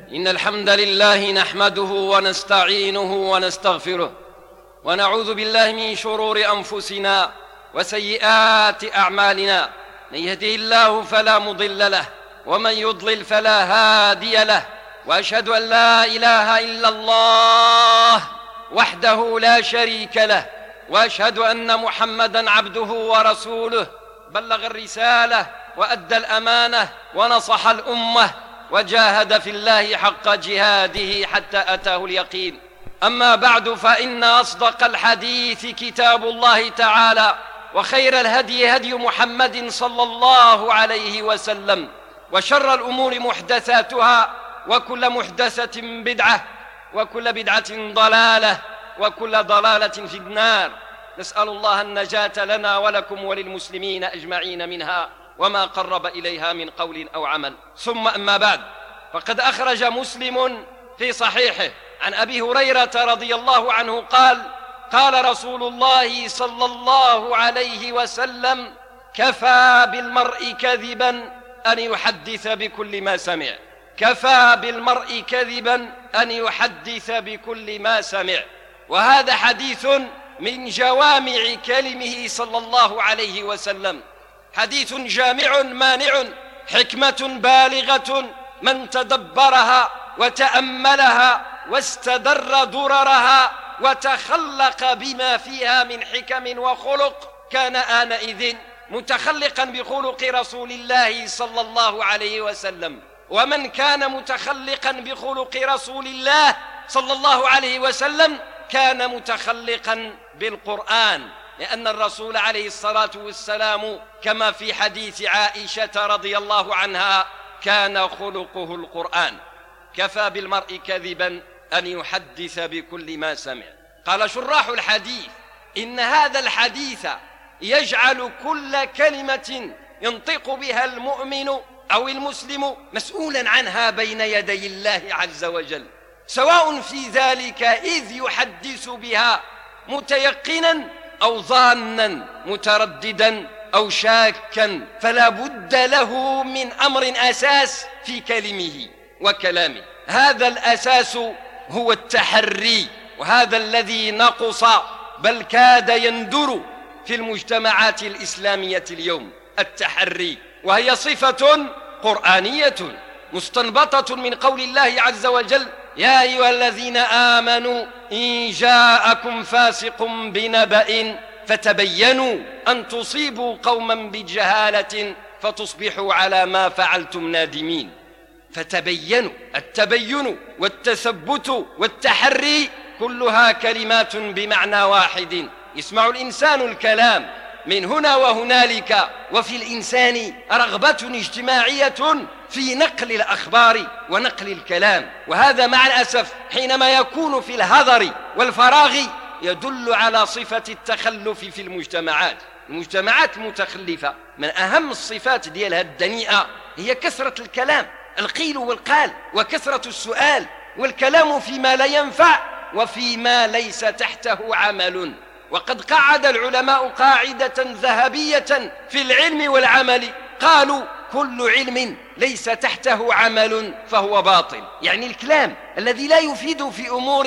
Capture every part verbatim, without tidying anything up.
إن الحمد لله نحمده ونستعينه ونستغفره، ونعوذ بالله من شرور أنفسنا وسيئات أعمالنا. من يهده الله فلا مضل له، ومن يضلل فلا هادي له. وأشهد أن لا إله إلا الله وحده لا شريك له، وأشهد أن محمدًا عبده ورسوله، بلغ الرسالة وأدى الأمانة ونصح الأمة وجاهد في الله حق جهاده حتى أتاه اليقين. أما بعد، فإن أصدق الحديث كتاب الله تعالى، وخير الهدي هدي محمد صلى الله عليه وسلم، وشر الأمور محدثاتها، وكل محدثة بدعة، وكل بدعة ضلالة، وكل ضلالة في النار. نسأل الله النجاة لنا ولكم وللمسلمين أجمعين منها وما قرب إليها من قول أو عمل. ثم أما بعد، فقد أخرج مسلم في صحيحه عن أبي هريرة رضي الله عنه قال: قال رسول الله صلى الله عليه وسلم: كفى بالمرء كذبا أن يحدث بكل ما سمع. كفى بالمرء كذبا أن يحدث بكل ما سمع. وهذا حديث من جوامع كلمه صلى الله عليه وسلم، حديث جامع مانع، حكمة بالغة، من تدبرها وتأملها واستدر دررها وتخلق بما فيها من حكم وخلق كان آنئذ متخلقا بخلق رسول الله صلى الله عليه وسلم. ومن كان متخلقا بخلق رسول الله صلى الله عليه وسلم كان متخلقا بالقرآن، لأن الرسول عليه الصلاة والسلام كما في حديث عائشة رضي الله عنها كان خلقه القرآن. كفى بالمرء كذبا أن يحدث بكل ما سمع. قال شراح الحديث: إن هذا الحديث يجعل كل كلمة ينطق بها المؤمن أو المسلم مسؤولا عنها بين يدي الله عز وجل، سواء في ذلك إذ يحدث بها متيقنا أو ظانا مترددا أو شاكا، فلا بد له من أمر أساس في كلمه وكلامه. هذا الأساس هو التحري، وهذا الذي نقص بل كاد يندر في المجتمعات الإسلامية اليوم، التحري، وهي صفة قرآنية مستنبطة من قول الله عز وجل: يا أيها الذين آمنوا إن جاءكم فاسق بنبأ فتبينوا أن تصيبوا قوما بجهالة فتصبحوا على ما فعلتم نادمين. فتبينوا، التبين والتثبت والتحري كلها كلمات بمعنى واحد. يسمع الإنسان الكلام من هنا وهنالك، وفي الإنسان رغبة اجتماعية في نقل الأخبار ونقل الكلام، وهذا مع الأسف حينما يكون في الهذر والفراغ يدل على صفة التخلف في المجتمعات. المجتمعات المتخلفة من أهم الصفات ديالها الدنيئة هي كثرة الكلام، القيل والقال، وكثرة السؤال والكلام فيما لا ينفع وفيما ليس تحته عمل. وقد قعد العلماء قاعدة ذهبية في العلم والعمل، قالوا: كل علم ليس تحته عمل فهو باطل. يعني الكلام الذي لا يفيد في أمور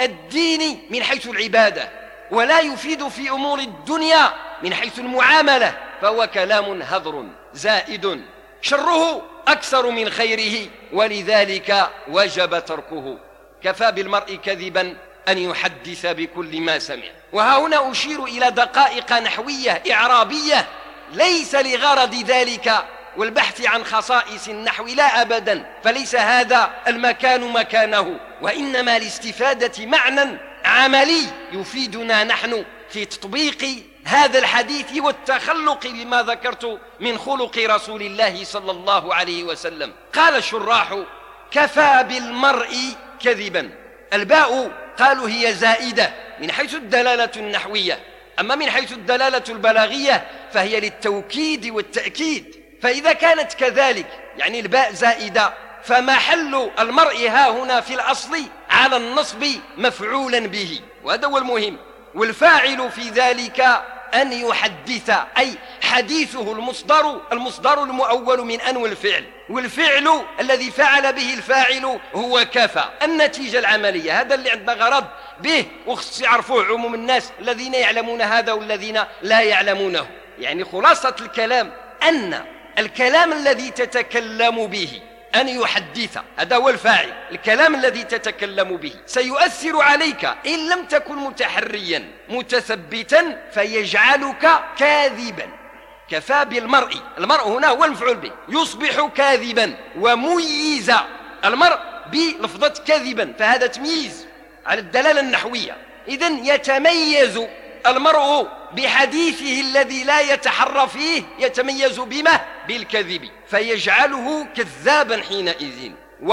الدين من حيث العبادة، ولا يفيد في أمور الدنيا من حيث المعاملة، فهو كلام هذر زائد شره أكثر من خيره، ولذلك وجب تركه. كفى بالمرء كذبا أن يحدث بكل ما سمع. وها هنا أشير إلى دقائق نحوية إعرابية ليس لغرض ذلك والبحث عن خصائص النحو، لا أبدا، فليس هذا المكان مكانه، وإنما لاستفادة معنى عملي يفيدنا نحن في تطبيق هذا الحديث والتخلق بما ذكرت من خلق رسول الله صلى الله عليه وسلم. قال الشراح: كفى بالمرء كذبا. الباء قالوا هي زائدة من حيث الدلالة النحوية، أما من حيث الدلالة البلاغية فهي للتوكيد والتأكيد. فإذا كانت كذلك، يعني الباء زائدة، فمحل المرء ها هنا في الأصل على النصب مفعولا به، وهذا هو المهم. والفاعل في ذلك أن يحدث، أي وحديثه المصدر المصدر المؤول من أن والفعل، والفعل الذي فعل به الفاعل هو كفى. النتيجة العملية هذا اللي عندنا غرض به، وخص يعرفوه عموم الناس الذين يعلمون هذا والذين لا يعلمونه. يعني خلاصة الكلام أن الكلام الذي تتكلم به أن يحدث، هذا هو الفاعل. الكلام الذي تتكلم به سيؤثر عليك إن لم تكن متحريا متثبتا فيجعلك كاذبا. كفى بالمرء، المرء هنا هو المفعول به، يصبح كاذبا. وميز المرء بلفظة كاذبا، فهذا تمييز على الدلالة النحوية. إذن يتميز المرء بحديثه الذي لا يتحرى فيه، يتميز بما؟ بالكذب، فيجعله كذابا حينئذ.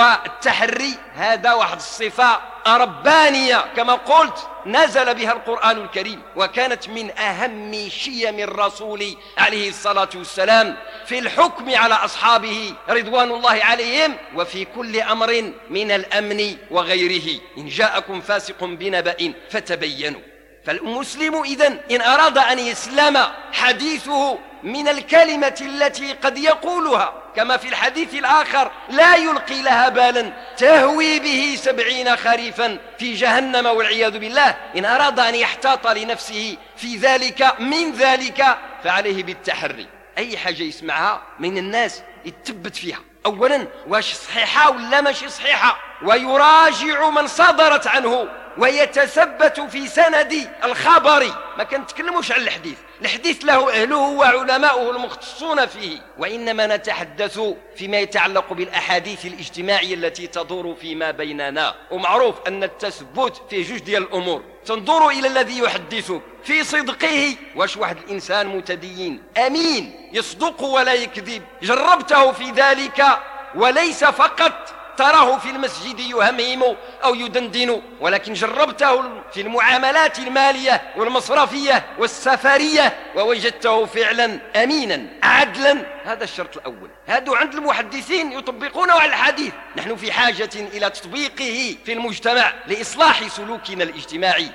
والتحري هذا واحد الصفة ربانية كما قلت نزل بها القرآن الكريم، وكانت من أهم شيم الرسول عليه الصلاة والسلام في الحكم على أصحابه رضوان الله عليهم، وفي كل أمر من الأمن وغيره. إن جاءكم فاسق بنبأ فتبينوا. فالمسلم إذن إن أراد أن يسلم حديثه من الكلمة التي قد يقولها كما في الحديث الآخر لا يلقي لها بالا تهوي به سبعين خريفا في جهنم والعياذ بالله، إن أراد أن يحتاط لنفسه في ذلك من ذلك فعليه بالتحري. أي حاجة يسمعها من الناس يتثبت فيها، أولا واش صحيحة ولا ماشي صحيحة، ويراجع من صدرت عنه ويتثبت في سند الخبر. ما كنتكلموش عن الحديث، الحديث له أهله وعلماؤه المختصون فيه، وإنما نتحدث فيما يتعلق بالأحاديث الاجتماعية التي تدور فيما بيننا. ومعروف أن التثبت فيه جوج ديال الأمور، تنظر إلى الذي يحدثك في صدقه، واش واحد الإنسان متدين أمين يصدق ولا يكذب، جربته في ذلك وليس فقط تراه في المسجد يهمهم أو يدندن، ولكن جربته في المعاملات المالية والمصرفية والسفرية ووجدته فعلا أمينا عدلا. هذا الشرط الأول، هذا عند المحدثين يطبقونه على الحديث. نحن في حاجة إلى تطبيقه في المجتمع لإصلاح سلوكنا الاجتماعي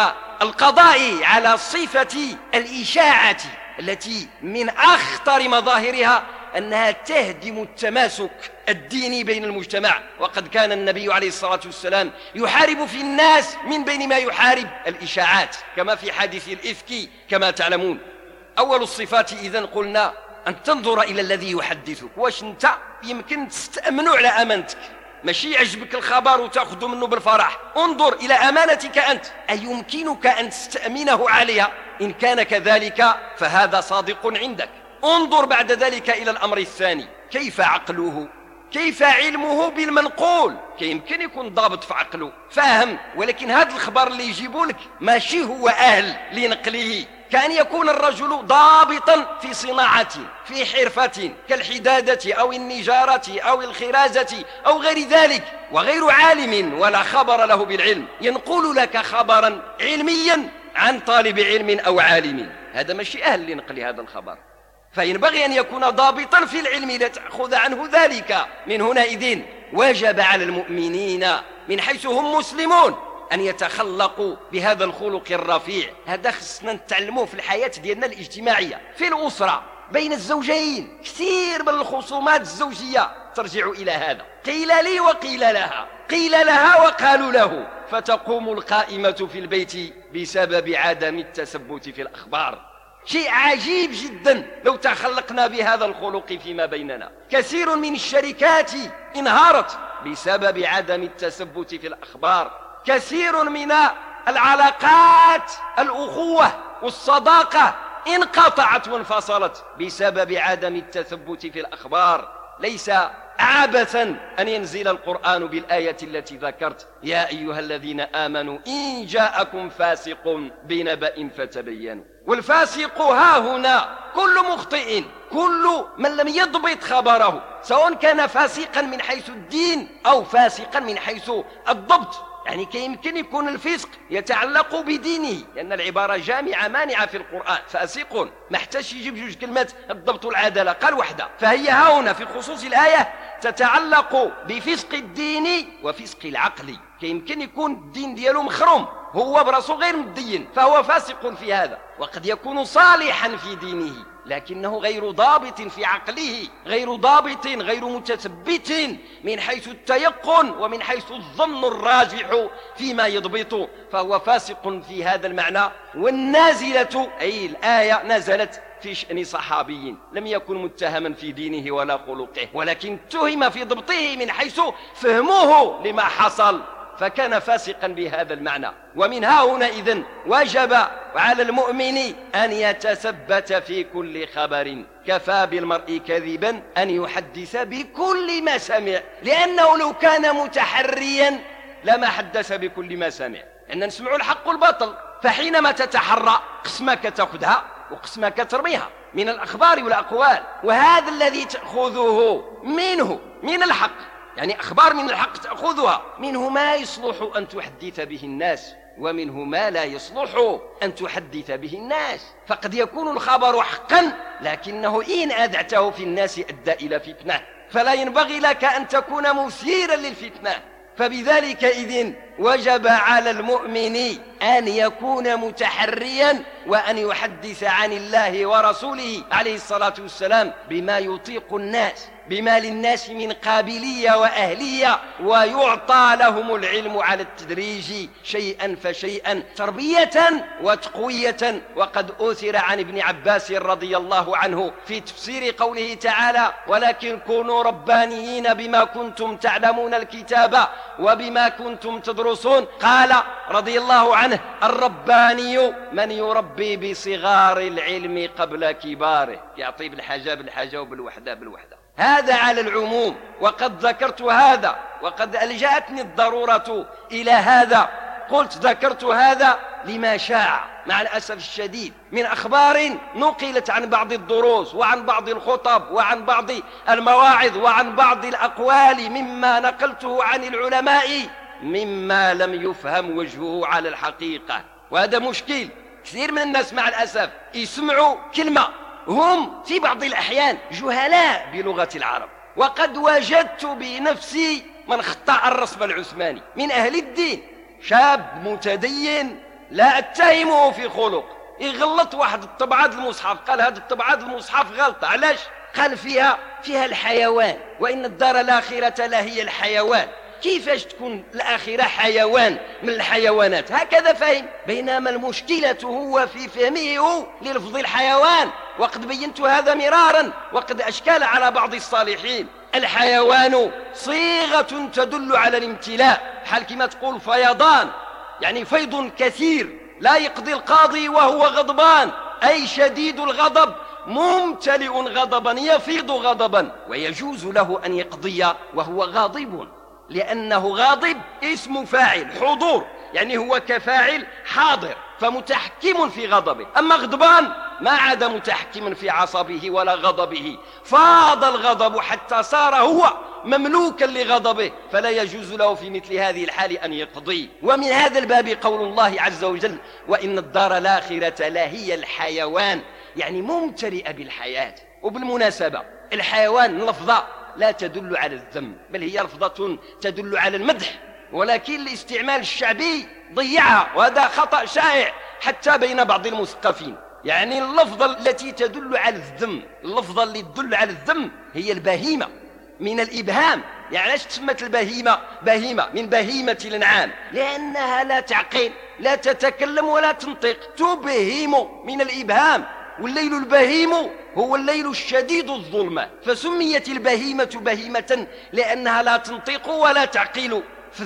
والقضاء على صفة الإشاعة التي من أخطر مظاهرها أنها تهدم التماسك الديني بين المجتمع. وقد كان النبي عليه الصلاة والسلام يحارب في الناس من بين ما يحارب الإشاعات كما في حادث الإفك كما تعلمون. أول الصفات إذن قلنا أن تنظر إلى الذي يحدثك، واش أنت يمكن تستأمنوا على أمانتك، ماشي يعجبك الخبر وتأخذ منه بالفرح، انظر إلى أمانتك أنت، أيمكنك أن تستأمنه عليها؟ إن كان كذلك فهذا صادق عندك. انظر بعد ذلك إلى الأمر الثاني، كيف عقله، كيف علمه بالمنقول. كيمكن يكون ضابط في عقله فاهم، ولكن هذا الخبر اللي يجيبوا لك ماشي هو أهل لنقله. كأن يكون الرجل ضابطا في صناعة، في حرفة كالحدادة أو النجارة أو الخرازة أو غير ذلك، وغير عالم ولا خبر له بالعلم، ينقل لك خبرا علميا عن طالب علم أو عالم، هذا ماشي أهل لنقل هذا الخبر. فينبغي أن يكون ضابطا في العلم لتأخذ عنه ذلك. من هنائذ وجب على المؤمنين من حيث هم مسلمون أن يتخلقوا بهذا الخلق الرفيع. هذا خصنا نتعلموه في الحياة ديالنا الاجتماعية، في الأسرة بين الزوجين. كثير من الخصومات الزوجية ترجع إلى هذا، قيل لي وقيل لها، قيل لها وقالوا له، فتقوم القائمة في البيت بسبب عدم التثبت في الأخبار. شيء عجيب جدا لو تخلقنا بهذا الخلق فيما بيننا. كثير من الشركات انهارت بسبب عدم التثبت في الأخبار. كثير من العلاقات الأخوة والصداقة انقطعت وانفصلت بسبب عدم التثبت في الأخبار. ليس عبثا أن ينزل القرآن بالآية التي ذكرت، يا أيها الذين آمنوا إن جاءكم فاسق بنبأ فتبينوا. والفاسق ها هنا كل مخطئ، كل من لم يضبط خبره، سواء كان فاسقا من حيث الدين أو فاسقا من حيث الضبط. يعني كيمكن يكون الفسق يتعلق بدينه، لأن العبارة جامعة مانعة في القرآن. فاسق ما احتاج يجيب جوج كلمات الضبط والعدالة، قال وحده. فهي ها هنا في خصوص الآية تتعلق بفسق الدين وفسق العقل. كيمكن يكون الدين دياله مخروم، هو براسو غير مدين، فهو فاسق في هذا. وقد يكون صالحا في دينه لكنه غير ضابط في عقله، غير ضابط، غير متثبت من حيث التيقن ومن حيث الظن الراجح فيما يضبط، فهو فاسق في هذا المعنى. والنازلة أي الآية نزلت في شأن صحابي لم يكن متهما في دينه ولا خلقه، ولكن اتهم في ضبطه من حيث فهمه لما حصل، فكان فاسقا بهذا المعنى. ومن ها هنا إذن وجب على المؤمن أن يتثبت في كل خبر، كفى بالمرء كذبا أن يحدث بكل ما سمع، لأنه لو كان متحريا لما حدث بكل ما سمع، أن نسمع الحق والباطل، فحينما تتحرى قسمك تأخذها وقسمك ترميها من الأخبار والأقوال، وهذا الذي تأخذه منه من الحق، يعني أخبار من الحق تأخذها، منه ما يصلح أن تحدث به الناس ومنه ما لا يصلح أن تحدث به الناس. فقد يكون الخبر حقا لكنه إن أذعته في الناس أدى إلى فتنة، فلا ينبغي لك أن تكون مثيرا للفتنة. فبذلك إذن وجب على المؤمن أن يكون متحريا وأن يحدث عن الله ورسوله عليه الصلاة والسلام بما يطيق الناس، بما للناس من قابلية وأهلية، ويعطى لهم العلم على التدريج شيئا فشيئا، تربية وتقوية. وقد أثر عن ابن عباس رضي الله عنه في تفسير قوله تعالى: ولكن كونوا ربانيين بما كنتم تعلمون الكتاب وبما كنتم تدرسون، قال رضي الله عنه: الرباني من يربي بصغار العلم قبل كباره، يعطي بالحاجة بالحاجة وبالوحدة بالوحدة. هذا على العموم، وقد ذكرت هذا وقد ألجأتني الضرورة إلى هذا. قلت ذكرت هذا لما شاع مع الأسف الشديد من أخبار نقلت عن بعض الدروس وعن بعض الخطب وعن بعض المواعظ وعن بعض الأقوال مما نقلته عن العلماء مما لم يفهم وجهه على الحقيقة. وهذا مشكل. كثير من الناس مع الأسف يسمعوا كلمة هم في بعض الأحيان جهلاء بلغة العرب، وقد وجدت بنفسي من خطأ الرسم العثماني من أهل الدين، شاب متدين لا أتهمه في خلق، يغلط واحد الطبعات المصحف، قال هذه الطبعات المصحف غلطة. علاش؟ قال فيها فيها الحيوان، وإن الدار الآخرة لهي الحيوان. كيفاش تكون الآخرة حيوان من الحيوانات؟ هكذا فهم. بينما المشكلة هو في فهمه للفظ الحيوان، وقد بينت هذا مرارا وقد أشكال على بعض الصالحين. الحيوان صيغة تدل على الامتلاء، حال كما تقول فيضان، يعني فيض كثير لا يقضي القاضي وهو غضبان، أي شديد الغضب ممتلئ غضبا يفيض غضبا، ويجوز له أن يقضي وهو غاضب، لأنه غاضب اسم فاعل حضور، يعني هو كفاعل حاضر فمتحكم في غضبه. أما غضبان ما عاد متحكما في عصبه ولا غضبه، فاض الغضب حتى صار هو مملوكا لغضبه، فلا يجوز له في مثل هذه الحال أن يقضي. ومن هذا الباب قول الله عز وجل: وإن الدار الآخرة لهي الحيوان، يعني ممتلئة بالحياة. وبالمناسبة الحيوان لفظة لا تدل على الذم، بل هي لفظة تدل على المدح، ولكن الاستعمال الشعبي ضيعها، وهذا خطأ شائع حتى بين بعض المثقفين. يعني اللفظة التي تدل على الذم، اللفظة اللي تدل على الذم هي البهيمة من الإبهام. يعني علاش تسمت البهيمة بهيمة؟ من بهيمة الأنعام، لأنها لا تعقل، لا تتكلم ولا تنطق، تبهم من الإبهام. والليل البهيم هو الليل الشديد الظلمة، فسميت البهيمة بهيمة لأنها لا تنطق ولا تعقل.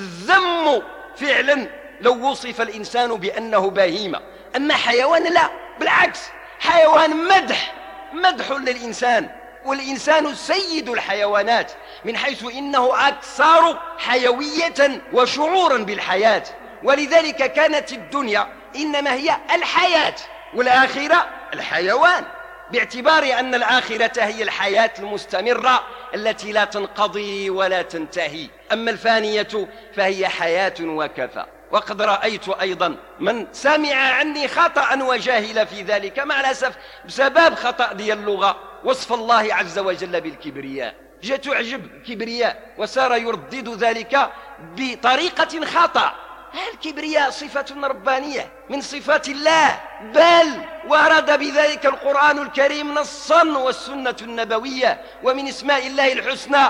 فالذم فعلا لو وصف الإنسان بأنه بهيمة، أما حيوان لا، بالعكس، حيوان مدح مدح للإنسان، والإنسان سيد الحيوانات من حيث إنه أكثر حيوية وشعورا بالحياة. ولذلك كانت الدنيا إنما هي الحياة والآخرة الحيوان، باعتبار أن الآخرة هي الحياة المستمرة التي لا تنقضي ولا تنتهي، أما الفانية فهي حياة وكفى. وقد رأيت أيضا من سمع عني خطأ وجاهل في ذلك، مع الأسف بسبب خطأ ديال اللغة، وصف الله عز وجل بالكبرياء، جاء تعجب كبرياء، وصار يردد ذلك بطريقة خطأ، الكبرياء صفة ربانية من صفات الله، بل ورد بذلك القرآن الكريم نصا والسنة النبوية. ومن اسماء الله الحسنى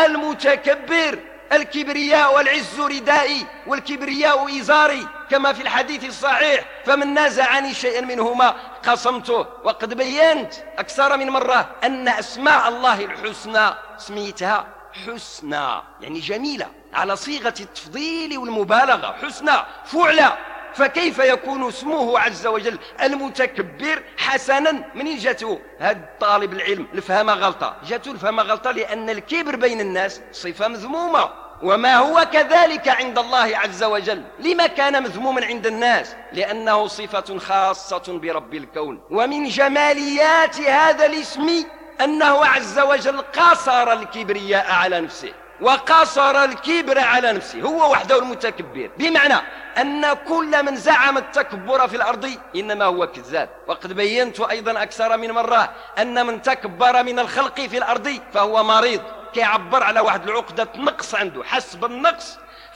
المتكبر. الكبرياء والعز ردائي والكبرياء إزاري، كما في الحديث الصحيح: فمن نازعني شيئا منهما قصمته. وقد بينت أكثر من مرة أن أسماء الله الحسنى سميتها حسنى، يعني جميلة، على صيغة التفضيل والمبالغة، حسنى فعلى. فكيف يكون اسمه عز وجل المتكبر حسنا؟ من جاته هذا طالب العلم الفهم غلطة، جاته الفهم غلطة لأن الكبر بين الناس صفة مذمومة، وما هو كذلك عند الله عز وجل. لما كان مذموما عند الناس؟ لأنه صفة خاصة برب الكون. ومن جماليات هذا الاسم أنه عز وجل قصر الكبرياء على نفسه، وقصر الكبر على نفسه، هو وحده المتكبر، بمعنى أن كل من زعم التكبر في الأرض إنما هو كذاب. وقد بينت أيضا أكثر من مرة أن من تكبر من الخلق في الأرض فهو مريض، كيعبر على واحد العقدة نقص عنده، حسب النقص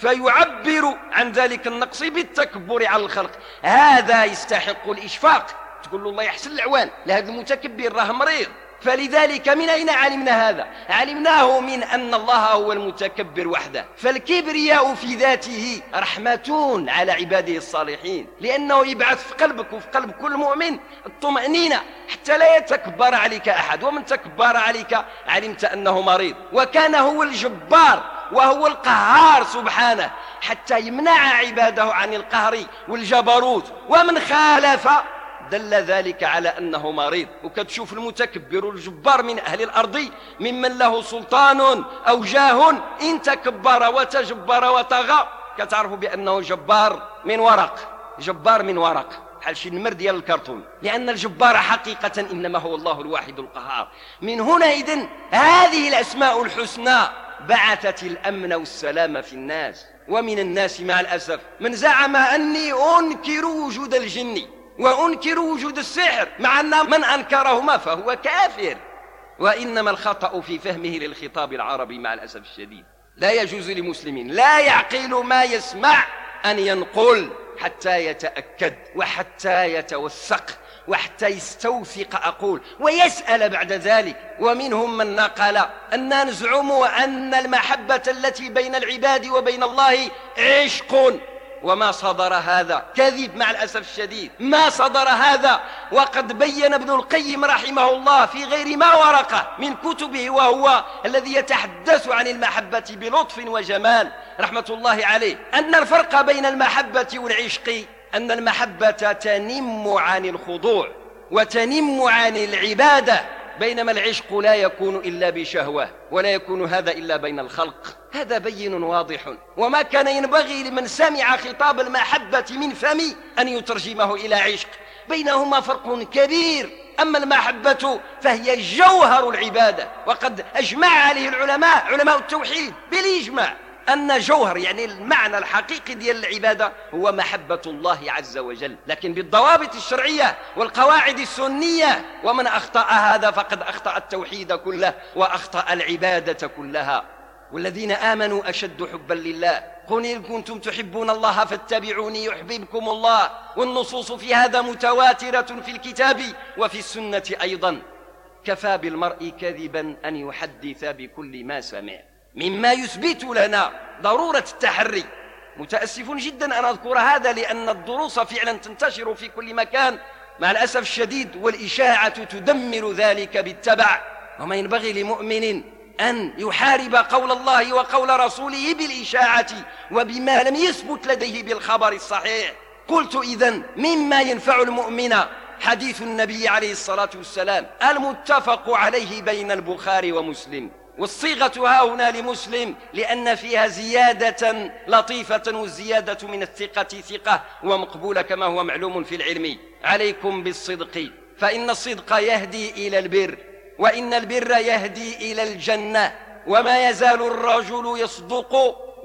فيعبر عن ذلك النقص بالتكبر على الخلق. هذا يستحق الإشفاق، تقول له الله يحسن العوان لهذا المتكبر راه مريض. فلذلك من أين علمنا هذا؟ علمناه من أن الله هو المتكبر وحده. فالكبرياء في ذاته رحمة على عباده الصالحين، لأنه يبعث في قلبك وفي قلب كل مؤمن الطمأنينة حتى لا يتكبر عليك أحد، ومن تكبر عليك علمت أنه مريض. وكان هو الجبار وهو القهار سبحانه حتى يمنع عباده عن القهر والجبروت، ومن خالف دل ذلك على أنه مريض. وكتشوف المتكبر والجبار من أهل الأرض ممن له سلطان أو جاه، إن تكبر وتجبر وطغى كتعرف بأنه جبار من ورق، جبار من ورق، بحال شي نمر ديال الكرتون، لأن الجبار حقيقة إنما هو الله الواحد القهار. من هنا إذن هذه الأسماء الحسنى بعثت الأمن والسلام في الناس. ومن الناس مع الأسف من زعم أني أنكر وجود الجن وأنكر وجود السحر، مع أن من أنكرهما فهو كافر. وإنما الخطأ في فهمه للخطاب العربي مع الأسف الشديد. لا يجوز لمسلم لا يعقل ما يسمع أن ينقل حتى يتأكد وحتى يتوثق وحتى يستوثق أقول ويسأل بعد ذلك. ومنهم من نقل أننا نزعم أن المحبة التي بين العباد وبين الله عشق، وما صدر هذا كذب مع الأسف الشديد، ما صدر هذا. وقد بين ابن القيم رحمه الله في غير ما ورقة من كتبه، وهو الذي يتحدث عن المحبة بلطف وجمال رحمة الله عليه، أن الفرق بين المحبة والعشق أن المحبة تنم عن الخضوع وتنم عن العبادة، بينما العشق لا يكون إلا بشهوة، ولا يكون هذا إلا بين الخلق. هذا بين واضح، وما كان ينبغي لمن سمع خطاب المحبة من فمي أن يترجمه إلى عشق، بينهما فرق كبير. أما المحبة فهي جوهر العبادة، وقد أجمع عليه العلماء علماء التوحيد بالإجماع أن جوهر يعني المعنى الحقيقي ديال العبادة هو محبة الله عز وجل، لكن بالضوابط الشرعية والقواعد السنية. ومن أخطأ هذا فقد أخطأ التوحيد كله وأخطأ العبادة كلها. والذين آمنوا أشد حبا لله، قل إن كنتم تحبون الله فاتبعوني يحببكم الله. والنصوص في هذا متواترة في الكتاب وفي السنة أيضا. كفى بالمرء كذبا أن يحدث بكل ما سمع، مما يثبت لنا ضرورة التحري. متأسف جدا أن أذكر هذا، لأن الدروس فعلا تنتشر في كل مكان مع الأسف الشديد، والإشاعة تدمر ذلك بالتبع. وما ينبغي لمؤمن أن يحارب قول الله وقول رسوله بالإشاعة وبما لم يثبت لديه بالخبر الصحيح. قلت إذن مما ينفع المؤمن حديث النبي عليه الصلاة والسلام المتفق عليه بين البخاري ومسلم، والصيغة ها هنا لمسلم لأن فيها زيادة لطيفة، والزيادة من الثقة ثقة ومقبولة كما هو معلوم في العلم. عليكم بالصدق فإن الصدق يهدي إلى البر، وإن البر يهدي إلى الجنة، وما يزال الرجل يصدق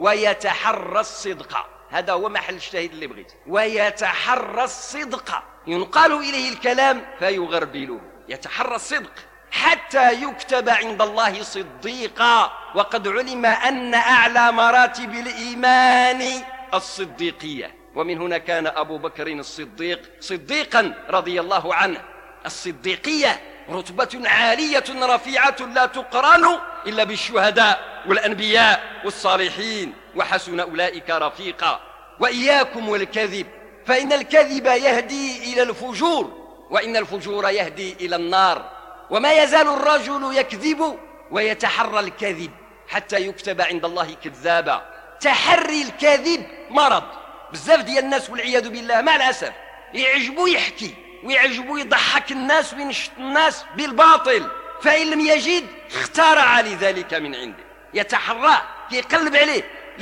ويتحرى الصدق. هذا هو محل الشاهد اللي بغيت، ويتحرى الصدق، ينقال إليه الكلام فيغربله، يتحرى الصدق حتى يكتب عند الله صديقا. وقد علم أن أعلى مراتب الإيمان الصديقية. ومن هنا كان أبو بكر الصديق صديقا رضي الله عنه. الصديقية رتبة عالية رفيعة لا تقرن إلا بالشهداء والأنبياء والصالحين، وحسن أولئك رفيقا. وإياكم والكذب، فإن الكذب يهدي إلى الفجور، وإن الفجور يهدي إلى النار. وما يزال الرجل يكذب ويتحرى الكذب حتى يكتب عند الله كذابا. تحري الكذب مرض. بزاف ديال الناس والعياذ بالله مع الأسف يعجبوا يحكي ويعجبوا يضحك الناس وينشط الناس بالباطل، فإن لم يجد اخترع لذلك من عنده، يتحراه يقلب عليه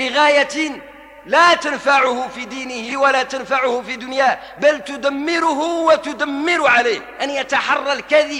لغاية لا تنفعه في دينه ولا تنفعه في دنياه، بل تدمره وتدمر عليه. أن يتحرى الكذب.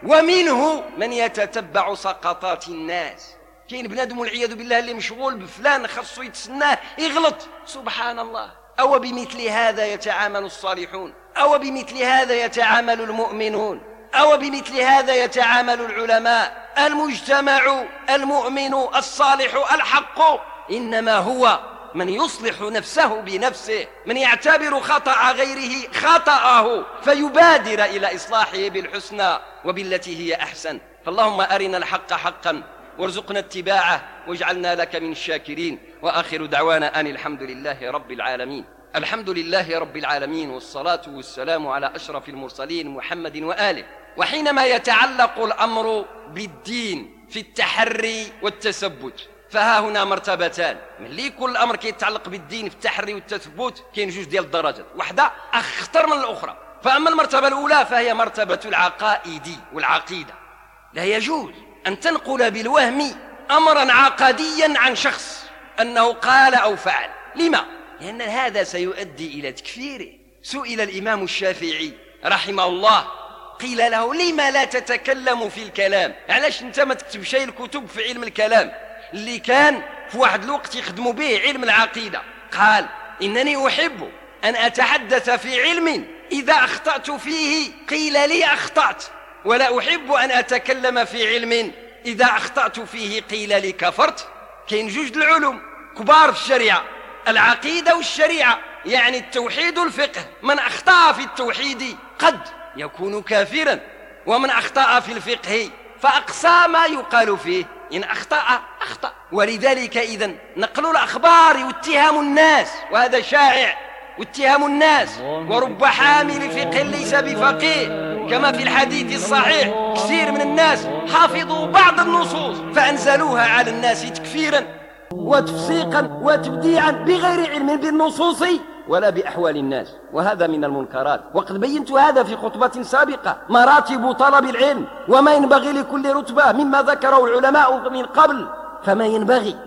ومنه من يتتبع سقطات الناس. كاين بنادم والعياذ بالله اللي مشغول بفلان خاصو يتسناه يغلط، سبحان الله. أو بمثل هذا يتعامل الصالحون، أو بمثل هذا يتعامل المؤمنون، أو بمثل هذا يتعامل العلماء. المجتمع المؤمن الصالح الحق إنما هو من يصلح نفسه بنفسه، من يعتبر خطأ غيره خطأه فيبادر إلى إصلاحه بالحسنى وبالتي هي أحسن. فاللهم أرنا الحق حقا وارزقنا اتباعه واجعلنا لك من الشاكرين. وآخر دعوانا أن الحمد لله رب العالمين. الحمد لله رب العالمين، والصلاة والسلام على أشرف المرسلين محمد وآله. وحينما يتعلق الأمر بالدين في التحري والتثبت فها هنا مرتبتان. ملي كل الأمر كيتعلق بالدين في التحري والتثبت كاين جوج ديال الدرجات، واحدة أخطر من الأخرى. فأما المرتبة الأولى فهي مرتبة العقائد والعقيدة. لا يجوز أن تنقل بالوهم أمرا عقديا عن شخص أنه قال أو فعل. لما؟ لأن هذا سيؤدي إلى تكفيره. سئل الإمام الشافعي رحمه الله قيل له لما لا تتكلم في الكلام؟ علاش انت ما تكتب شيء الكتب في علم الكلام اللي كان في واحد الوقت يخدموا به علم العقيدة؟ قال إنني أحب أن أتحدث في علم إذا أخطأت فيه قيل لي أخطأت، ولا أحب أن أتكلم في علم إذا أخطأت فيه قيل لي كفرت. كاين جوج العلوم كبار في الشريعة، العقيدة والشريعة، يعني التوحيد والفقه. من أخطأ في التوحيد قد يكون كافرا، ومن أخطأ في الفقه فأقصى ما يقال فيه إن أخطأ أخطأ. ولذلك إذن نقل الأخبار واتهام الناس، وهذا شائع، واتهام الناس، ورب حامل فقه ليس بفقيه، كما في الحديث الصحيح كثير من الناس حافظوا بعض النصوص فأنزلوها على الناس تكفيرا وتفسيقا وتبديعا بغير علم بالنصوص ولا بأحوال الناس، وهذا من المنكرات. وقد بينت هذا في خطبة سابقة، مراتب طلب العلم وما ينبغي لكل رتبة مما ذكره العلماء من قبل. فما ينبغي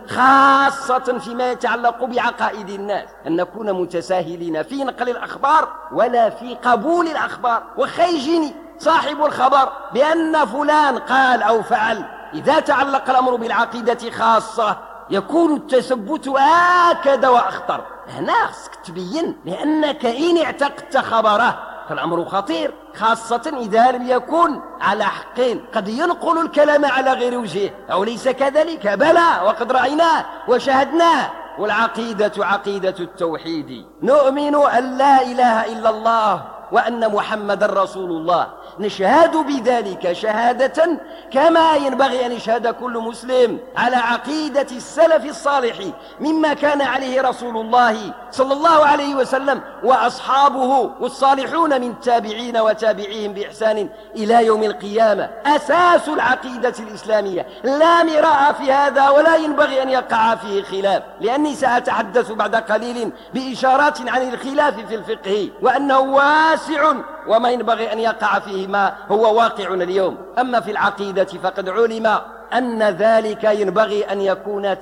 خاصة فيما يتعلق بعقائد الناس أن نكون متساهلين في نقل الأخبار ولا في قبول الأخبار. وخيجني صاحب الخبر بأن فلان قال أو فعل. إذا تعلق الأمر بالعقيدة خاصة يكون التثبت آكد وأخطر. هنا خصك تبين لأنك إن اعتقدت خبره فالأمر خطير، خاصة إذا لم يكن على حقين. قد ينقل الكلام على غير وجهه أو ليس كذلك، بلى وقد رأيناه وشاهدناه. والعقيدة عقيدة التوحيد، نؤمن أن لا إله إلا الله وأن محمد رسول الله، نشهد بذلك شهادة كما ينبغي أن يشهد كل مسلم على عقيدة السلف الصالح مما كان عليه رسول الله صلى الله عليه وسلم وأصحابه والصالحون من التابعين وتابعيهم بإحسان إلى يوم القيامة. أساس العقيدة الإسلامية لا مراء في هذا ولا ينبغي أن يقع فيه خلاف، لأني سأتحدث بعد قليل بإشارات عن الخلاف في الفقه وأنه واسع وما ينبغي أن يقع فيه ما هو واقع اليوم. أما في العقيدة فقد علم أن ذلك ينبغي أن يكون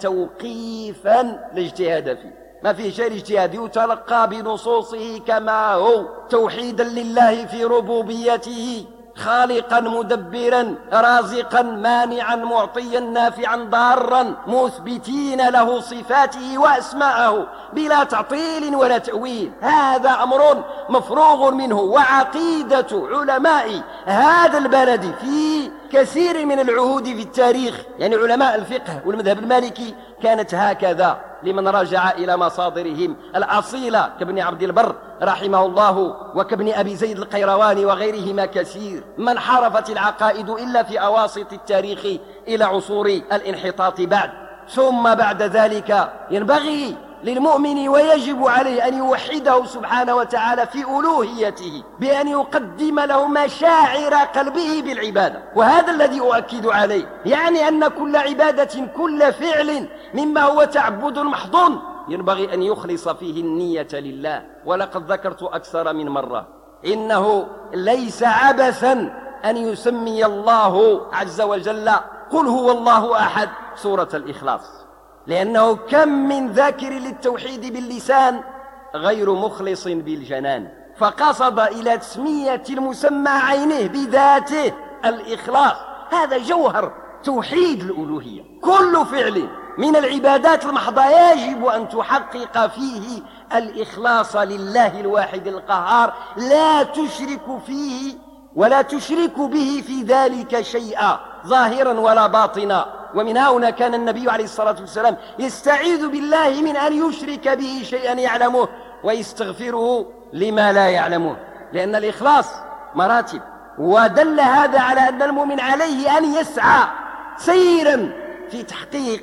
توقيفا لاجتهاد فيه، ما فيه شيء الاجتهاد يتلقى بنصوصه كما هو، توحيدا لله في ربوبيته، خالقا مدبرا رازقا مانعا معطيا نافعا ضارا، مثبتين له صفاته وأسماءه بلا تعطيل ولا تأويل. هذا أمر مفروغ منه. وعقيدة علماء هذا البلد في كثير من العهود في التاريخ، يعني علماء الفقه والمذهب المالكي، كانت هكذا. لمن رجع إلى مصادرهم الأصيلة كابن عبد البر رحمه الله وكابن أبي زيد القيرواني وغيرهما كثير. ما انحرفت العقائد إلا في أواسط التاريخ إلى عصور الانحطاط بعد. ثم بعد ذلك ينبغي للمؤمن ويجب عليه أن يوحده سبحانه وتعالى في ألوهيته بأن يقدم له مشاعر قلبه بالعبادة، وهذا الذي أؤكد عليه، يعني أن كل عبادة كل فعل مما هو تعبد محض ينبغي أن يخلص فيه النية لله. ولقد ذكرت أكثر من مرة إنه ليس عبثا أن يسمي الله عز وجل قل هو الله أحد سورة الإخلاص، لأنه كم من ذاكر للتوحيد باللسان غير مخلص بالجنان، فقصد إلى تسمية المسمى عينه بذاته الإخلاص. هذا جوهر توحيد الألوهية. كل فعل من العبادات المحضة يجب أن تحقق فيه الإخلاص لله الواحد القهار، لا تشرك فيه ولا تشرك به في ذلك شيئا ظاهرا ولا باطنا. ومن هنا كان النبي عليه الصلاة والسلام يستعيذ بالله من أن يشرك به شيئا يعلمه ويستغفره لما لا يعلمه، لأن الإخلاص مراتب. ودل هذا على أن المؤمن عليه أن يسعى سيرا في تحقيق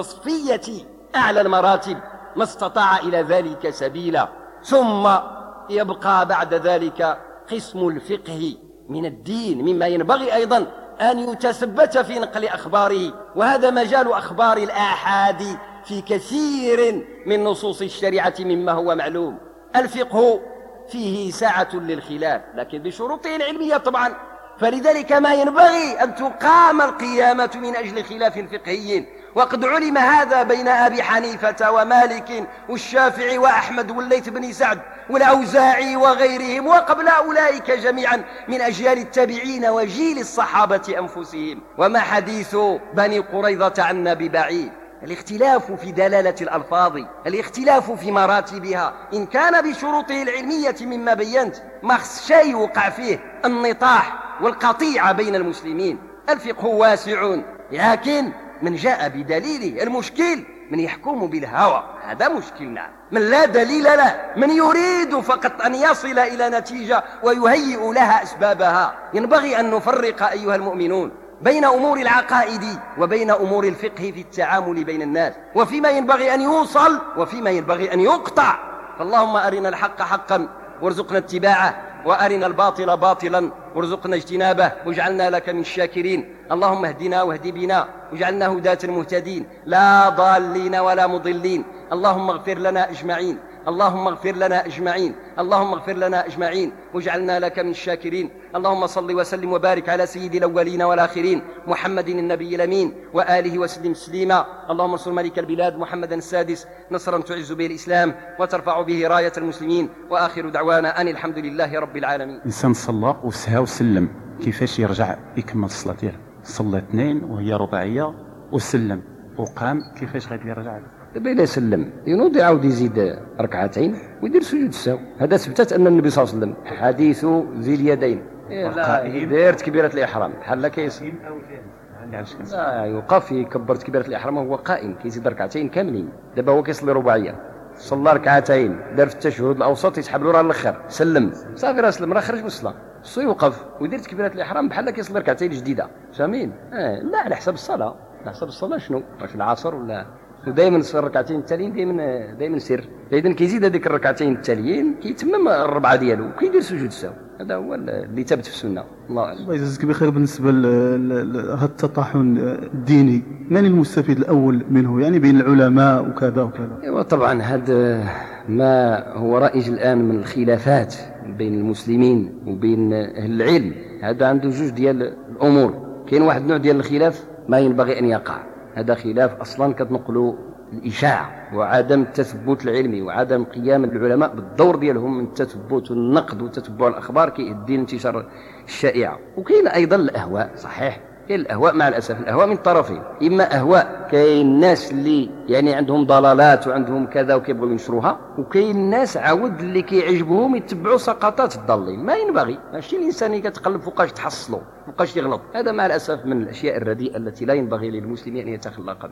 وتصفية أعلى المراتب ما استطاع إلى ذلك سبيلا. ثم يبقى بعد ذلك قسم الفقه من الدين، مما ينبغي أيضا أن يتثبت في نقل أخباره، وهذا مجال أخبار الآحاد في كثير من نصوص الشريعة مما هو معلوم. الفقه فيه سعة للخلاف لكن بشروطه العلمية طبعا، فلذلك ما ينبغي أن تقام القيامة من أجل خلاف فقهي، وقد علم هذا بين أبي حنيفة ومالك والشافعي وأحمد والليث بن سعد والأوزاعي وغيرهم، وقبل أولئك جميعا من أجيال التابعين وجيل الصحابة أنفسهم. وما حديث بني قريظة عنا ببعيد. الاختلاف في دلالة الألفاظ، الاختلاف في مراتبها، إن كان بشروطه العلمية مما بينت ما شيء يوقع فيه النطاح والقطيعة بين المسلمين. الفقه واسع لكن من جاء بدليله. المشكل من يحكم بالهوى، هذا مشكلنا. من لا دليل له، من يريد فقط أن يصل إلى نتيجة ويهيئ لها أسبابها. ينبغي أن نفرق أيها المؤمنون بين أمور العقائد وبين أمور الفقه في التعامل بين الناس، وفيما ينبغي أن يوصل وفيما ينبغي أن يقطع. فاللهم أرنا الحق حقا وارزقنا اتباعه، وأرنا الباطل باطلا وارزقنا اجتنابه، واجعلنا لك من الشاكرين. اللهم اهدنا واهد بنا واجعلنا هداة مهتدين لا ضالين ولا مضلين. اللهم اغفر لنا أجمعين، اللهم اغفر لنا أجمعين، اللهم اغفر لنا أجمعين واجعلنا لك من الشاكرين. اللهم صل وسلم وبارك على سيد الأولين والآخرين محمد النبي الأمين وآله وسلم تسليما. اللهم انصر ملك البلاد محمدا السادس نصرا تعز به الإسلام وترفع به راية المسلمين. وآخر دعوانا أن الحمد لله رب العالمين. إنسان صلى وسهى وسلم، كيفاش يرجع يكمل الصلاة ديالو؟ صلى اثنين وهي رباعية وسلم وقام، كيفاش غادي يرجع؟ دابا إلا سلم ينوض يعاود يزيد ركعتين ويدير سجود السهو. هذا ثبتت أن النبي صلى الله عليه وسلم حديث ذي اليدين دار تكبيرة الإحرام بحال كيصير لا يوقف يكبر تكبيرة الإحرام وهو قائم كيزيد ركعتين كاملين. دابا هو كيصلي رباعية، صلى ركعتين دار في التشهد الأوسط يسحب له راه الاخر سلم صافي راه سلم راه خرج من الصلاة، خصو يوقف ويدير تكبيرة الإحرام بحال كيصلي ركعتين جديدة. فاهمين؟ اه لا على حسب الصلاة، على حسب الصلاة شنو واش العصر ولا ودائما الركعتين التاليين دائما دائما سر. اذا كيزيد هذيك الركعتين التاليين كيتمم الربعه ديالو وكيدير سجود السهو. هذا هو اللي ثبت في السنه. الله الله يجزاك بخير. بالنسبه لهذا التطاحن الديني، من المستفيد الاول منه يعني بين العلماء وكذا وكذا؟ ايوا طبعا هذا ما هو رائج الان من الخلافات بين المسلمين وبين اهل العلم. هذا عنده جوج ديال الامور. كاين واحد النوع ديال الخلاف ما ينبغي ان يقع، هذا خلاف أصلا كتنقلوا الإشاعة وعدم التثبت العلمي وعدم قيام العلماء بالدور ديالهم من التثبت والنقد وتتبع الأخبار كيؤدي لانتشار الشائعة. وكاين أيضا الأهواء. صحيح كاين الأهواء مع الأسف، الأهواء من الطرفين، إما أهواء كاين الناس اللي يعني عندهم ضلالات وعندهم كذا وكيبغوا ينشروها، وكاين الناس عاود اللي كيعجبهم يتبعوا سقطات الضالين. ما ينبغي ماشي الإنسان اللي كتقلب فوقاش تحصلوا فوقاش يغلط. هذا مع الأسف من الأشياء الرديئة التي لا ينبغي للمسلم أن يتخلق بها.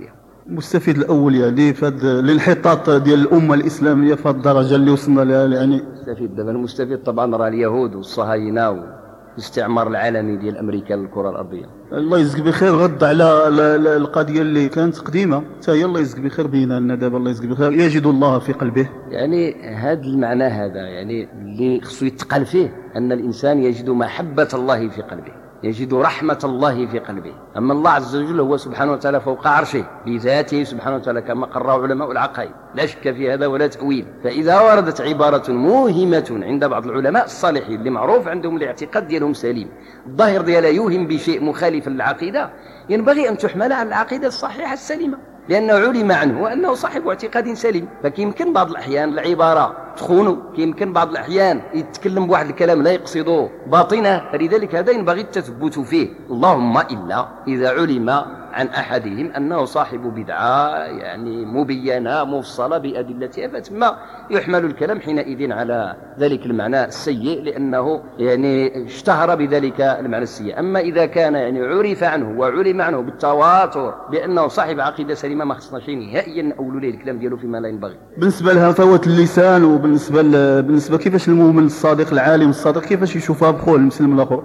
المستفيد الاول يعني في هذا الانحطاط ديال الامه الاسلاميه في هذه الدرجه اللي وصلنا لها يعني. المستفيد دابا المستفيد طبعا راه اليهود والصهاينه والاستعمار العالمي ديال امريكا للكره الارضيه. الله يجزيك بخير. غد على القضيه اللي كانت قديمه حتى هي الله يجزيك بخير بينا لنا دابا الله يجزيك بخير يجد الله في قلبه. يعني هذا المعنى هذا يعني اللي خصو يتقال فيه ان الانسان يجد محبه الله في قلبه، يجد رحمة الله في قلبه. أما الله عز وجل هو سبحانه وتعالى فوق عرشه بذاته سبحانه وتعالى كما قرره علماء العقائد، لا شك في هذا ولا تأويل. فإذا وردت عبارة موهمة عند بعض العلماء الصالحين اللي معروف عندهم الاعتقاد ديالهم سليم، الظاهر ديالها يوهم بشيء مخالف للعقيدة، ينبغي أن تحمل على العقيدة الصحيحة السليمة، لأنه علم عنه أنه صاحب اعتقاد سليم. فكيمكن بعض الأحيان العبارة تخونه، كيمكن بعض الأحيان يتكلم بواحد الكلام لا يقصده باطنه، فلذلك هذا ينبغي التثبت فيه، اللهم إلا إذا علم عن أحدهم أنه صاحب بدعة يعني مبينة مفصلة بأدلتها، فتم يحمل الكلام حينئذ على ذلك المعنى السيء لأنه يعني اشتهر بذلك المعنى السيء. أما إذا كان يعني عرف عنه وعلم عنه بالتواتر بأنه صاحب عقيدة سليمة ما خصنا شيء نهائيا نأولوا له الكلام ديالو فيما لا ينبغي. بالنسبة لها فوت اللسان وبالنسبة بالنسبة كيفاش المؤمن الصادق العالم الصادق كيفاش يشوفها بخوه المسلم الآخر؟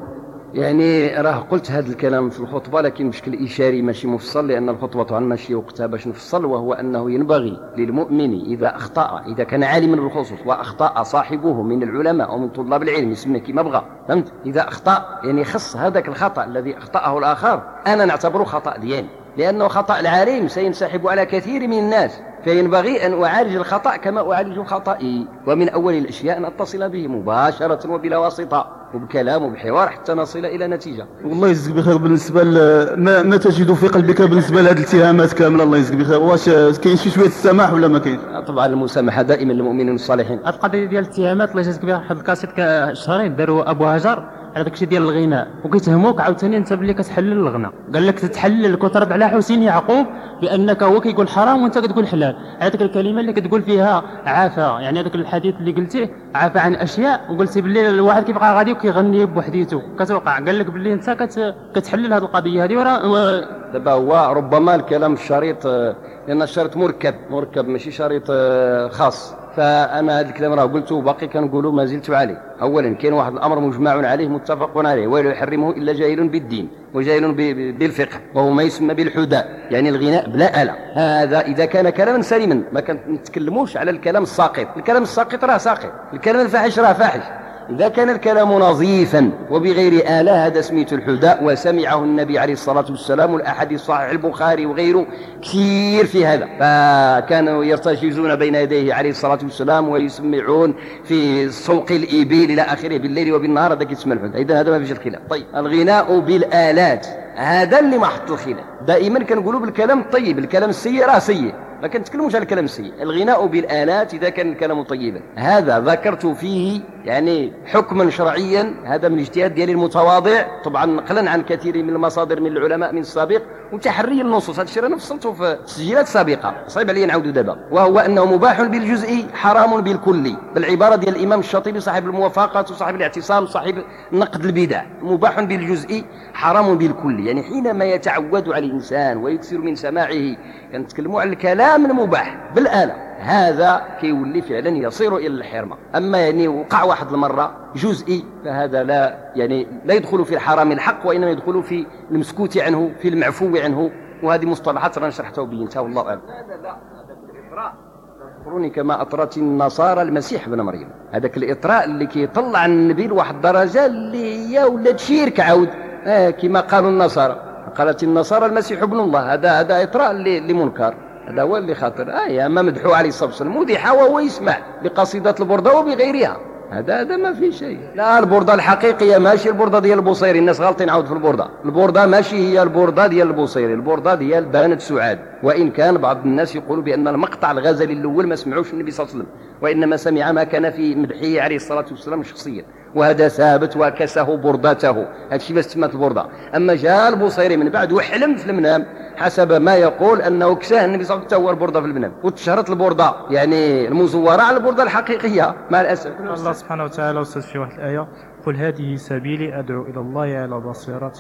يعني راه قلت هذا الكلام في الخطبة لكن بشكل إشاري ماشي مفصل، لأن الخطبة عن ماشي وقتها باش نفصل، وهو أنه ينبغي للمؤمن إذا أخطأ، إذا كان عالما بالخصوص وأخطأ صاحبه من العلماء أو من طلاب العلم يسميه كما بغى، فهمت؟ إذا أخطأ يعني خص هذاك الخطأ الذي أخطأه الآخر أنا نعتبره خطأ ديالي، لأنه خطأ العالم سينسحب على كثير من الناس، فينبغي أن أعالج الخطأ كما أعالج خطئي، ومن أول الأشياء أن أتصل به مباشرة وبلا واسطة وبكلام وبحوار حتى نصل إلى نتيجة. والله يجزيك بخير. بالنسبة ما, ما تجد في قلبك بالنسبة لهذه الاتهامات كاملة الله يجزيك بخير، واش كاين شي شوية السماح ولا ما كاين؟ طبعا المسامحة دائما للمؤمنين الصالحين. القضية ديال الاتهامات الله يجزيك بخير، واحد الكاسيت شهرين داروا أبو هجر على داكشي ديال الغناء، وكيتهموك عاوتاني انت باللي كتحلل الغناء، قال لك تتحلل كترد على حسين يعقوب بانك هو كيقول حرام وانت كتقول حلال، على ديك الكلمه اللي كتقول فيها عافى، يعني هذاك الحديث اللي قلتيه عافى عن اشياء، وقلتي باللي الواحد كيبقى غادي وكيغني بوحديته كتوقع، قال لك باللي انت كت... كتحلل هذه القضيه هذه ورا و... دابا هو ربما الكلام الشريط لان الشريط مركب مركب ماشي شريط خاص، فانا هذا الكلام راه قلته وباقي كنقولوا ما زلت عليه. اولا كاين واحد الامر مجمع عليه متفق عليه، ولا يحرمه الا جاهل بالدين وجاهل بالفقه، وهو ما يسمى بالحداء، يعني الغناء بلا آلة. هذا اذا كان كلاما سليما ما كنتكلموش على الكلام الساقط، الكلام الساقط راه ساقط، الكلام الفاحش راه فاحش. إذا كان الكلام نظيفا وبغير آلة هذا سميت الحداء، وسمعه النبي عليه الصلاة والسلام، والأحاديث صحيح البخاري وغيره كثير في هذا، فكانوا يرتجزون بين يديه عليه الصلاة والسلام ويسمعون في سوق الإبل إلى آخره بالليل وبالنهار، هذا كيسمى الحداء. إذا هذا ما فيش الخلاف. طيب الغناء بالآلات هذا اللي محط الخلاف، دائما كنقولوا بالكلام الطيب، الكلام السيء راه سيء، ما كنتكلموش على الكلام السيء. الغناء بالآلات إذا كان الكلام طيبا، هذا ذكرت فيه يعني حكما شرعيا، هذا من الاجتهاد ديالي المتواضع، طبعا نقلا عن كثير من المصادر من العلماء من السابق وتحري النصوص. هذا الشيء انا فصلته في تسجيلات سابقه، صعيب علي نعاود دابا، وهو انه مباح بالجزء حرام بالكل، بالعباره ديال الامام الشاطبي صاحب الموافقات وصاحب الاعتصام صاحب نقد البدع، مباح بالجزء حرام بالكل، يعني حينما يتعود على الانسان ويكثر من سماعه كنتكلموا على الكلام المباح بالآلة، هذا كيولي فعلا يصير الى الحرمه. اما يعني وقع واحد المره جزئي فهذا لا يعني لا يدخل في الحرام الحق، وانما يدخل في المسكوت عنه، في المعفو عنه، وهذه مصطلحات انا شرحتها وبينتها والله اعلم. هذا لا، هذا الاطراء اذكروني كما اطرت النصارى المسيح ابن مريم، هذاك الاطراء اللي كيطلع النبي لواحد الدرجه اللي هي ولات شرك عاود، آه كما قالوا النصارى، قالت النصارى المسيح ابن الله، هذا هذا اطراء اللي منكر، هذا هو اللي خاطر. آه أما مدحوه عليه الصلاة والسلام مدحه وهو يسمع بقصيدة البردة وبغيرها، هذا هذا ما في شيء. لا البردة الحقيقية ماشي البردة ديال البوصيري، الناس غالطين عاود في البردة، البردة ماشي هي البردة ديال البوصيري، البردة ديال بانة سعاد، وإن كان بعض الناس يقولوا بأن المقطع الغزلي الأول ما سمعوش النبي صلى الله عليه وسلم، وإنما سمع ما كان في مدحه عليه الصلاة والسلام شخصيا، وهذا ثابت وكسه بردته، هذا الشيء بس تسمى البردة. أما جاء البوصيري من بعد وحلم في المنام حسب ما يقول أنه كساه النبي صلى الله عليه وسلم هو البردة في المنام، وتشهرت البردة يعني المزورة على البردة الحقيقية مع الأسف. الله سبحانه وتعالى وصف في واحد الآية: قل هذه سبيلي أدعو إلى الله على بصيرة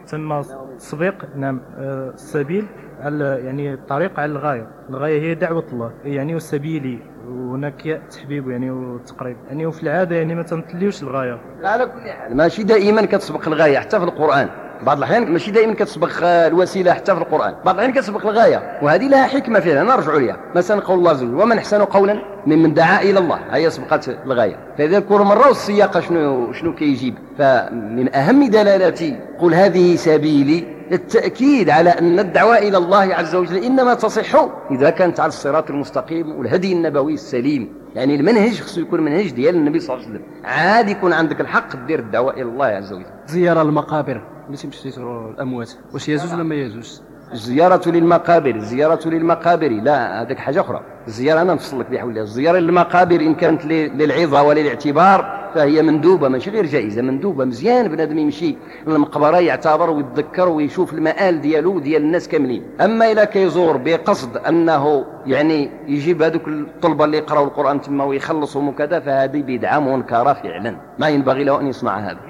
تم تسبيق نعم آه، السبيل على يعني الطريق على الغاية. الغاية هي دعوة الله يعني والسبيل، وهناك ياء تحبيب يعني وتقريب يعني، وفي العادة يعني ما تمثليوش الغاية. على كل حال ماشي دائما كتسبق الغاية حتى في القرآن، بعض الأحيان ماشي دائما كتسبق الوسيلة حتى في القرآن، بعض الأحيان كتسبق الغاية، وهذه لها حكمة فيها نرجع لها. مثلا قول الله عز وجل ومن أحسن قولا ممن دعا إلى الله، هي سبقت الغاية. فإذا كل مرة والسياق شنو شنو كيجيب، فمن أهم دلالات قل هذه سبيلي التأكيد على أن الدعوة إلى الله عز وجل إنما تصح إذا كانت على الصراط المستقيم والهدي النبوي السليم. يعني المنهج خصو يكون منهج ديال النبي صلى الله عليه وسلم، عاد يكون عندك الحق دير الدعوة إلى الله عز وجل. زيارة المقابر اللي تمشي تزور الأموات، واش يجوز ولا ما يجوز؟ الزيارة للمقابر، الزيارة للمقابر لا، هذيك حاجة أخرى. الزيارة أنا نفصل لك بحول الله، الزيارة للمقابر إن كانت للعظة ولا للاعتبار فهي مندوبة، ماشي غير جائزة، مندوبة. مزيان بنادم يمشي للمقبرة يعتبر ويتذكر ويشوف المآل ديالو ديال الناس كاملين. أما إلا كيزور بقصد أنه يعني يجيب هذوك الطلبة اللي يقراوا القرآن تما ويخلصهم وكذا، فهذه بدعة منكرة فعلا، ما ينبغي له أن يصنع هذا.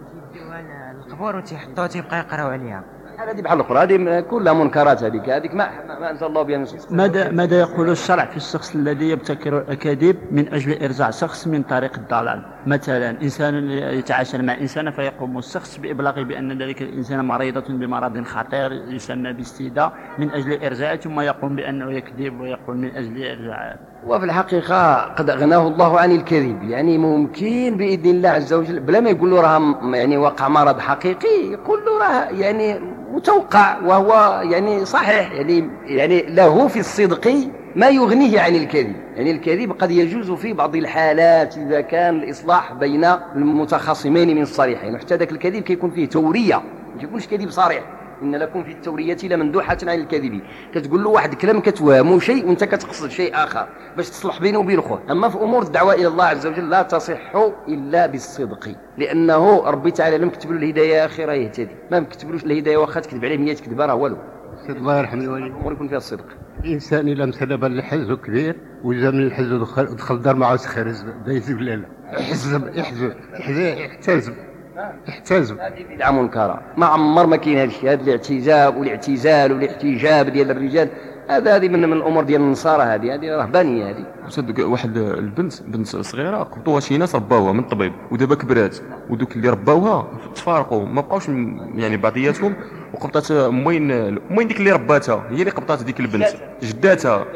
القبور وتيحطوها تيبقى يقراو عليها، هذه بحال الاخرى، هذه كلها منكرات. هذيك هذيك ما ما انزل الله بها من سلطان. ماذا ماذا يقول الشرع في الشخص الذي يبتكر الاكاذيب من اجل ارجاع شخص من طريق الضلال؟ مثلا انسان يتعاشر مع انسان فيقوم الشخص بابلاغه بان ذلك الانسان مريضه بمرض خطير يسمى باستيداء من اجل ارجاعه، ثم يقوم بانه يكذب ويقول من اجل ارجاعه. وفي الحقيقه قد اغناه الله عن الكذب، يعني ممكن باذن الله عز وجل بلا ما يقول له راه يعني وقع مرض حقيقي، يقول له راه يعني متوقع وهو يعني صحيح، يعني يعني له في الصدق ما يغنيه عن الكذب. يعني الكذب قد يجوز في بعض الحالات إذا كان الإصلاح بين المتخاصمين من الصريحين، حتى ذاك الكذب كيكون فيه تورية، ما يكونش كذب صريح. إن لكم في التورية لمندوحة عن الكذب، كتقول له واحد كلام كتوهمه شيء وانت كتقصد شيء آخر باش تصلح بينه وبين خوه. أما في أمور الدعوة إلى الله عز وجل لا تصح إلا بالصدق، لأنه ربي تعالى لم كتب له الهداية آخرة يهتدي، ما كتبلوش الهداية واخا تكذب عليه مية كذبة راه والو. الله يرحم الوالد ويكون فيها الصدق. الإنسان إلا مسلب الحز كبير وجا من الحز ودخل دخل دار معه سخرز بدا يزيد لا يحزب يحزب يحتزب يحتزب. هذه بدعة منكرة، ما عمر ما كاين هذا الشيء، هذا الاعتزاب والاعتزال والاحتجاب ديال الرجال، هذا هذه من من الامور ديال النصارى، هذه هذه رهبانيه. هذه صدق واحد البنت بنت صغيره قبطوها شي ناس رباوها من الطبيب ودابا كبرات، ودوك اللي رباوها تفارقوا ما بقاوش يعني بعضياتهم، وقبطات امين امين ديك اللي رباتها هي اللي قبطات ديك البنت، جداتها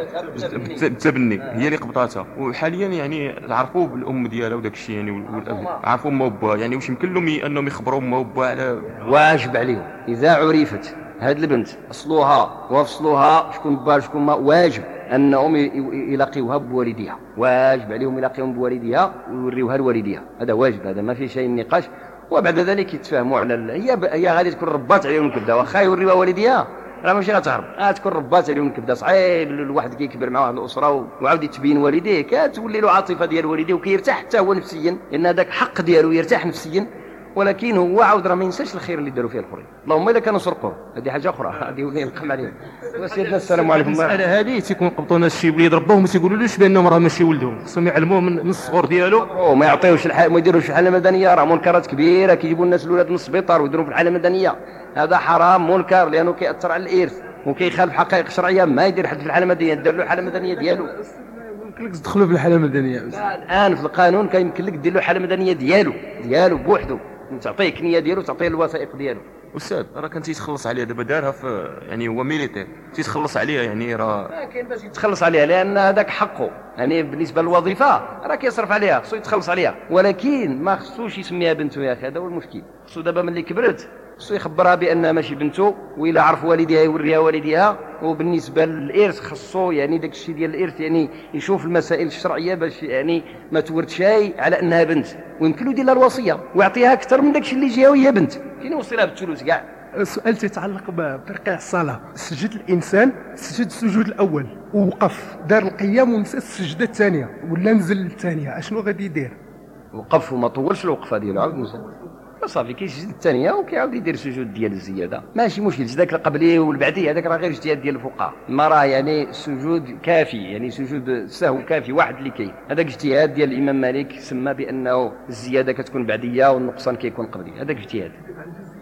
بالتبني هي اللي قبطاتها. وحاليا يعني عرفوا بالام ديالها وداك الشيء يعني والاب عرفوا امها وباها، يعني واش يمكن لهم انهم يخبروا امها وباها على واجب عليهم اذا عرفت هاد البنت اصلها وفصلها شكون با شكون ما، واجب انهم يلاقيوها بوالديها، واجب عليهم يلاقيهم بوالديها ويوريوها لوالديها، هذا واجب، هذا ما فيه شيء نقاش. وبعد ذلك يتفاهموا على ال... هي ب... هي غادي تكون ربات عليهم الكبده، واخا يوريوها والديها راه ماشي غتهرب، غادي تكون ربات عليهم الكبده. صعيب الواحد كيكبر مع واحد الاسره و... وعاود يتبين والديه، كتولي له عاطفه ديال والديه وكيرتاح حتى هو نفسيا، لان هذاك حق ديالو يرتاح نفسيا، ولكن هو عاود راه ما ينساش الخير اللي داروا فيه الاخرين. اللهم الا كانوا سرقوه هذه حاجه اخرى، هذه ولي نقم عليهم. وسيدنا السلام عليكم. المساله هذه تيكون قبطونا الشيب اللي يضربوهم ما تيقولولوش بانهم راه ماشي ولدهم، خصهم يعلموه من الصغر ديالو وما يعطيوش الحال، ما يديروش الحاله المدنيه، راه منكرات كبيره كيجيبوا الناس الاولاد من السبيطار ويديروا في الحاله المدنيه، هذا حرام منكر لانه كيأثر على الارث وكيخالف حقائق شرعيه. ما يدير حد في الحاله المدنيه، دير له الحاله المدنيه ديالو. يمكن لك تدخلوا في الحاله المدنيه الان في القانون كيمكن لك دير له حاله مدنيه ديالو ديالو بوحده، تعطيه كنيه ديالو تعطيه الوثائق ديالو. استاذ راه كان تيتخلص عليها دابا دارها في يعني هو ميليتير تيتخلص عليها، يعني راه ما كاين باش يتخلص عليها لان هذاك حقه، يعني بالنسبه للوظيفه راه كيصرف عليها خصو يتخلص عليها، ولكن ما خصوش يسميها بنته يا اخي، هذا هو المشكل. خصو دابا ملي كبرت خصو يخبرها بانها ماشي بنته، وإلا عرف والديها يوريها والديها. وبالنسبه للارث خصو يعني داك الشيء ديال الارث يعني يشوف المسائل الشرعيه باش يعني ما تورث شيء على انها بنت، ويمكن له يدير لها الوصيه ويعطيها اكثر من داك الشيء اللي جاها وهي بنت، كاين يوصلها بالثلث كاع. السؤال تيتعلق بترقيع الصلاه. سجد الانسان سجد السجود الاول ووقف دار القيام ونسى السجده الثانيه ولا نزل الثانيه، اشنو غادي يدير؟ وقف وما طولش الوقفه ديالو، عاود نزل صافي كيسجد الثانيه وكيعاود يدير السجود ديال الزياده، ماشي مشكل. ذاك القبلي والبعدي هذاك راه غير اجتهاد ديال الفقهاء، ما راه يعني السجود كافي، يعني سجود السهو كافي واحد اللي كاين، هذاك اجتهاد ديال الامام مالك سمى بانه الزياده كتكون بعديه والنقصان كيكون قبلي، هذاك اجتهاد.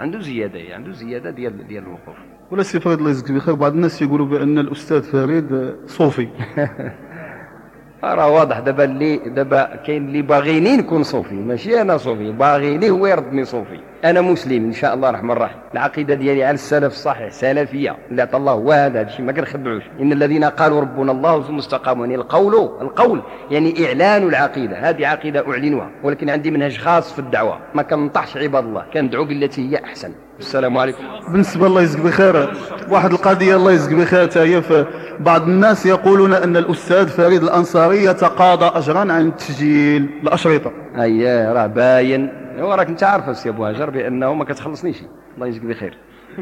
عنده زياده عنده زياده ديال ديال الوقوف. ولا سي فريد الله يجزيك بخير، بعض الناس يقولوا بان الاستاذ فريد صوفي. راه واضح دابا اللي دابا كاين اللي باغيني نكون صوفي، ماشي انا صوفي، باغيني هو يردني صوفي. انا مسلم ان شاء الله الرحمن الرحيم، العقيده ديالي على السلف الصحيح سلفيه اللي عطى الله هو هذا الشيء ما كنخبعوش. ان الذين قالوا ربنا الله ثم استقاموا، يعني القول القول يعني اعلان العقيده، هذه عقيده اعلنها، ولكن عندي منهج خاص في الدعوه، ما كننطحش عباد الله، كندعو بالتي هي احسن. السلام عليكم. بالنسبه الله يجزيك بخير، واحد القضيه الله يجزيك بخير تاهي، بعض الناس يقولون ان الاستاذ فريد الانصاري يتقاضى اجرا عن تسجيل الاشرطه. اييه راه باين، هو راك انت عارف السي ابو هاجر بانه ما كتخلصنيش، الله يجزيك بخير.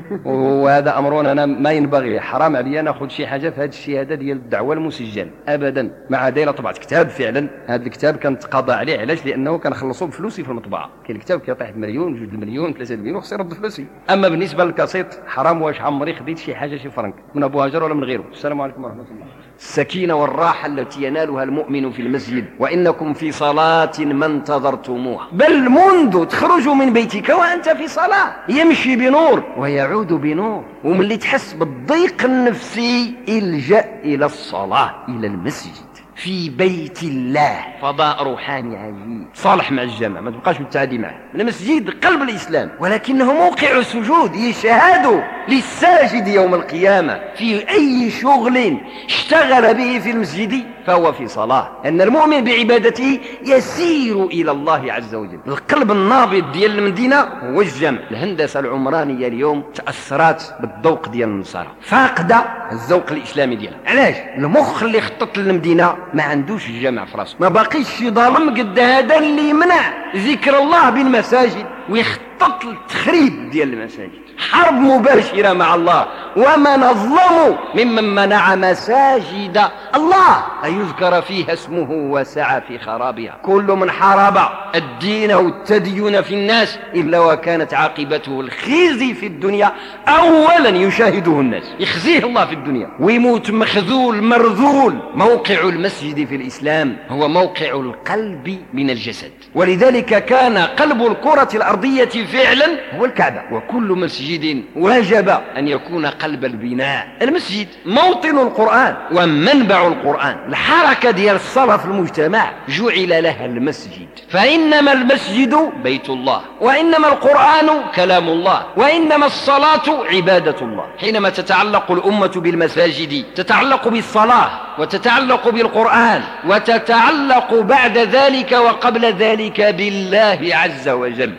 وهذا امر انا ما ينبغي، حرام عليا ناخذ شي حاجه في هذا الشيء هذا ديال الدعوه المسجل ابدا. مع دايره طبعت كتاب فعلا، هذا الكتاب كنتقاضى عليه، علاش؟ لانه كنخلصوا بفلوسي في المطبعه. كاين الكتاب كيطيح بمليون جوج المليون ثلاثه المليون وخصني نرد فلوسي. اما بالنسبه للكاسيط حرام، واش عمري خديت شي حاجه شي فرنك من ابو هاجر ولا من غيره. السلام عليكم ورحمه الله. السكينه والراحه التي ينالها المؤمن في المسجد، وانكم في صلاه ما انتظرتموها، بل منذ تخرج من بيتك وانت في صلاه، يمشي بنور ويعود بنور. وملي تحس بالضيق النفسي الجأ الى الصلاه، الى المسجد في بيت الله، فضاء روحاني عجيب، صالح مع الجماعة، ما تبقاش متعادي معه. المسجد قلب الإسلام، ولكنه موقع السجود، يشهد للساجد يوم القيامة في أي شغل اشتغل به في المسجد فهو في صلاة. أن المؤمن بعبادته يسير إلى الله عز وجل. القلب النابض ديال المدينة هو الجمع. الهندسة العمرانية اليوم تأثرات بالذوق ديال النصارى، فاقدة الذوق الإسلامي ديالها. علاش؟ المخ اللي خطط للمدينة ما عندوش الجمع في راسه، ما باقيش شي ظالم قد هذا اللي يمنع ذكر الله بالمساجد ويخطط للتخريب ديال المساجد. حرب مباشرة مع الله، ومن أظلم ممن منع مساجد الله أن يذكر فيها اسمه وسعى في خرابها. كل من حارب الدين والتدين في الناس إلا وكانت عاقبته الخزي في الدنيا أولا يشاهده الناس، يخزيه الله في الدنيا ويموت مخذول مرذول. موقع المسجد في الإسلام هو موقع القلب من الجسد، ولذلك كان قلب الكرة الأرضية فعلا هو الكعبة. وكل مسجد وجب أن يكون قلب البناء. المسجد موطن القرآن ومنبع القرآن. الحركة ديال الصلاة في المجتمع جعل لها المسجد، فإنما المسجد بيت الله، وإنما القرآن كلام الله، وإنما الصلاة عبادة الله. حينما تتعلق الأمة بالمساجد تتعلق بالصلاة، وتتعلق بالقرآن، وتتعلق بعد ذلك وقبل ذلك بالله عز وجل.